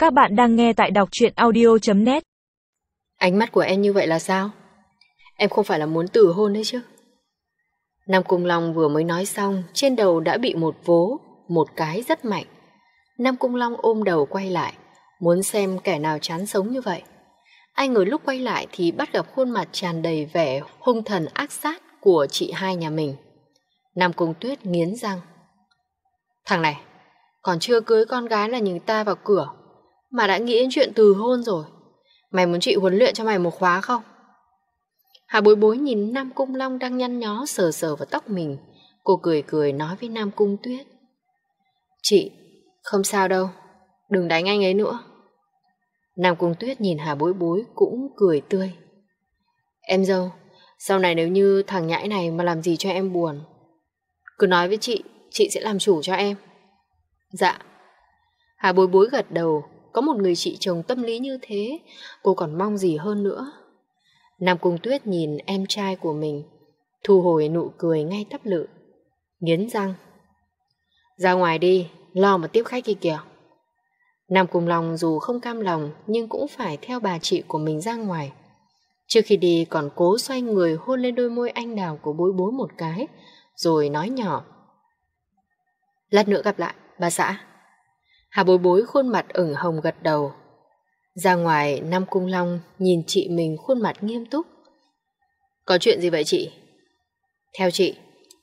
Các bạn đang nghe tại đọc truyện audio.net. Ánh mắt của em như vậy là sao? Em không phải là muốn từ hôn đấy chứ? Nam Cung Long vừa mới nói xong, trên đầu đã bị một vố, một cái rất mạnh. Nam Cung Long ôm đầu quay lại, muốn xem kẻ nào chán sống như vậy. Ai ngờ lúc quay lại thì bắt gặp khuôn mặt tràn đầy vẻ hung thần ác sát của chị hai nhà mình. Nam Cung Tuyết nghiến răng. Thằng này, còn chưa cưới con gái là nhìn ta vào cửa, mà đã nghĩ đến chuyện từ hôn rồi. Mày muốn chị huấn luyện cho mày một khóa không? Hà Bối Bối nhìn Nam Cung Long đang nhăn nhó sờ sờ vào tóc mình. Cô cười cười nói với Nam Cung Tuyết. Chị, không sao đâu, đừng đánh anh ấy nữa. Nam Cung Tuyết nhìn Hà Bối Bối cũng cười tươi. Em dâu, sau này nếu như thằng nhãi này mà làm gì cho em buồn, cứ nói với chị sẽ làm chủ cho em. Dạ. Hà Bối Bối gật đầu. Có một người chị chồng tâm lý như thế, cô còn mong gì hơn nữa. Nam Cung Tuyết nhìn em trai của mình, thu hồi nụ cười ngay tắp lự, nghiến răng. Ra ngoài đi, lo mà tiếp khách kia kìa. Nam Cung Long dù không cam lòng nhưng cũng phải theo bà chị của mình ra ngoài. Trước khi đi còn cố xoay người hôn lên đôi môi anh đào của Bối Bối một cái, rồi nói nhỏ. Lát nữa gặp lại, bà xã. Hà Bối Bối khuôn mặt ửng hồng gật đầu. Ra ngoài, Nam Cung Long nhìn chị mình khuôn mặt nghiêm túc. Có chuyện gì vậy chị? Theo chị.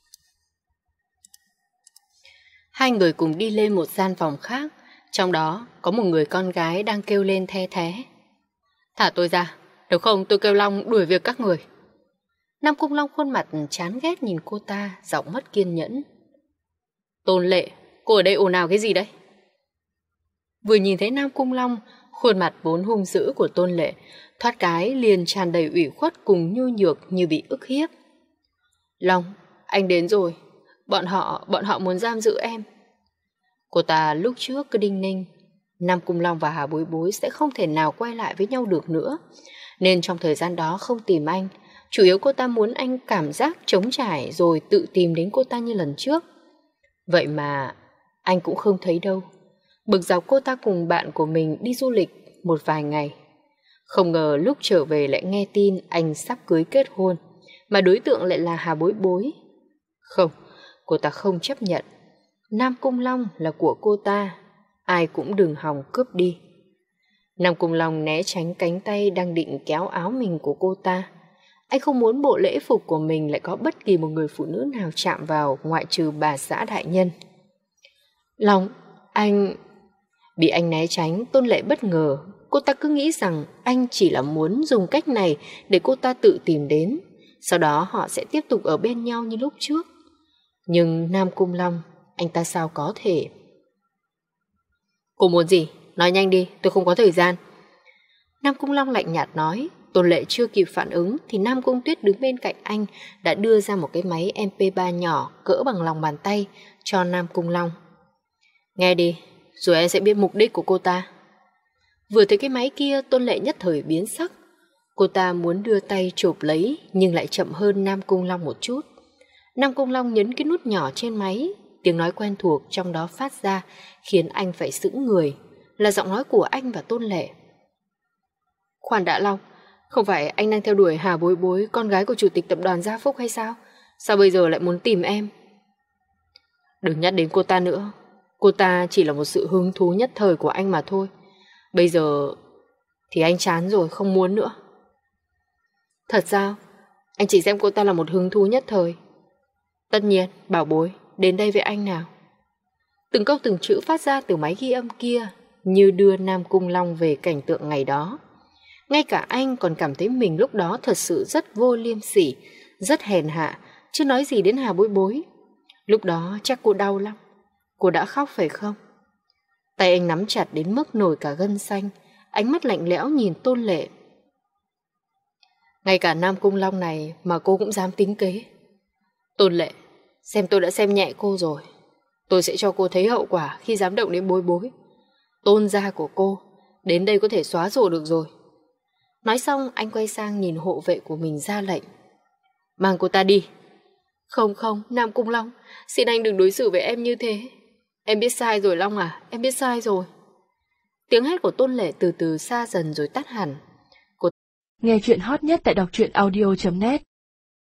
Hai người cùng đi lên một gian phòng khác, trong đó có một người con gái đang kêu lên the thé. Thả tôi ra, nếu không tôi kêu Long đuổi việc các người. Nam Cung Long khuôn mặt chán ghét nhìn cô ta, giọng mất kiên nhẫn. Tôn Lệ, cô ở đây ồn ào cái gì đấy? Vừa nhìn thấy Nam Cung Long, khuôn mặt vốn hung dữ của Tôn Lệ thoát cái liền tràn đầy ủy khuất cùng nhu nhược như bị ức hiếp. Long, anh đến rồi. Bọn họ muốn giam giữ em. Cô ta lúc trước cứ đinh ninh Nam Cung Long và Hà Bối Bối sẽ không thể nào quay lại với nhau được nữa, nên trong thời gian đó không tìm anh. Chủ yếu cô ta muốn anh cảm giác trống trải rồi tự tìm đến cô ta như lần trước. Vậy mà anh cũng không thấy đâu. Bực dọc cô ta cùng bạn của mình đi du lịch một vài ngày. Không ngờ lúc trở về lại nghe tin anh sắp cưới kết hôn, mà đối tượng lại là Hà Bối Bối. Không, cô ta không chấp nhận. Nam Cung Long là của cô ta, ai cũng đừng hòng cướp đi. Nam Cung Long né tránh cánh tay đang định kéo áo mình của cô ta. Anh không muốn bộ lễ phục của mình lại có bất kỳ một người phụ nữ nào chạm vào ngoại trừ bà xã đại nhân. Long, anh... Bị anh né tránh, Tôn Lệ bất ngờ. Cô ta cứ nghĩ rằng anh chỉ là muốn dùng cách này để cô ta tự tìm đến, sau đó họ sẽ tiếp tục ở bên nhau như lúc trước. Nhưng Nam Cung Long, anh ta sao có thể? Cô muốn gì? Nói nhanh đi, tôi không có thời gian. Nam Cung Long lạnh nhạt nói. Tôn Lệ chưa kịp phản ứng thì Nam Cung Tuyết đứng bên cạnh anh đã đưa ra một cái máy MP3 nhỏ cỡ bằng lòng bàn tay cho Nam Cung Long. Nghe đi, rồi em sẽ biết mục đích của cô ta. Vừa thấy cái máy kia, Tôn Lệ nhất thời biến sắc. Cô ta muốn đưa tay chộp lấy nhưng lại chậm hơn Nam Cung Long một chút. Nam Cung Long nhấn cái nút nhỏ trên máy, tiếng nói quen thuộc trong đó phát ra khiến anh phải sững người, là giọng nói của anh và Tôn Lệ. Khoan đã Long, không phải anh đang theo đuổi Hà Bối Bối, con gái của chủ tịch tập đoàn Gia Phúc hay sao? Sao bây giờ lại muốn tìm em? Đừng nhắc đến cô ta nữa. Cô ta chỉ là một sự hứng thú nhất thời của anh mà thôi. Bây giờ thì anh chán rồi, không muốn nữa. Thật sao? Anh chỉ xem cô ta là một hứng thú nhất thời. Tất nhiên, Bảo Bối, đến đây với anh nào. Từng câu từng chữ phát ra từ máy ghi âm kia như đưa Nam Cung Long về cảnh tượng ngày đó. Ngay cả anh còn cảm thấy mình lúc đó thật sự rất vô liêm sỉ, rất hèn hạ, chứ nói gì đến Hà Bối Bối. Lúc đó chắc cô đau lắm. Cô đã khóc phải không? Tay anh nắm chặt đến mức nổi cả gân xanh, ánh mắt lạnh lẽo nhìn Tôn Lệ. Ngay cả Nam Cung Long này mà cô cũng dám tính kế. Tôn Lệ, xem tôi đã xem nhẹ cô rồi. Tôi sẽ cho cô thấy hậu quả khi dám động đến Bối Bối. Tôn gia của cô đến đây có thể xóa sổ được rồi. Nói xong anh quay sang nhìn hộ vệ của mình ra lệnh. Mang cô ta đi. Không, Nam Cung Long, xin anh đừng đối xử với em như thế. Em biết sai rồi Long à, em biết sai rồi. Tiếng hét của Tôn Lệ từ từ xa dần rồi tắt hẳn. Nghe chuyện hot nhất tại đọc truyện audio.net